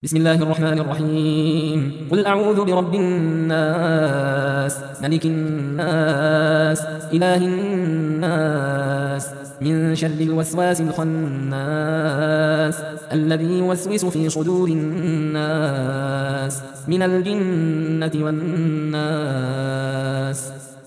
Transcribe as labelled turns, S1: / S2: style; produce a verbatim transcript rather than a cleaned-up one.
S1: بسم الله الرحمن الرحيم قل أعوذ برب الناس ملك الناس إله الناس من شر الوسواس الخناس الذي يوسوس في صدور الناس من الجنة والناس.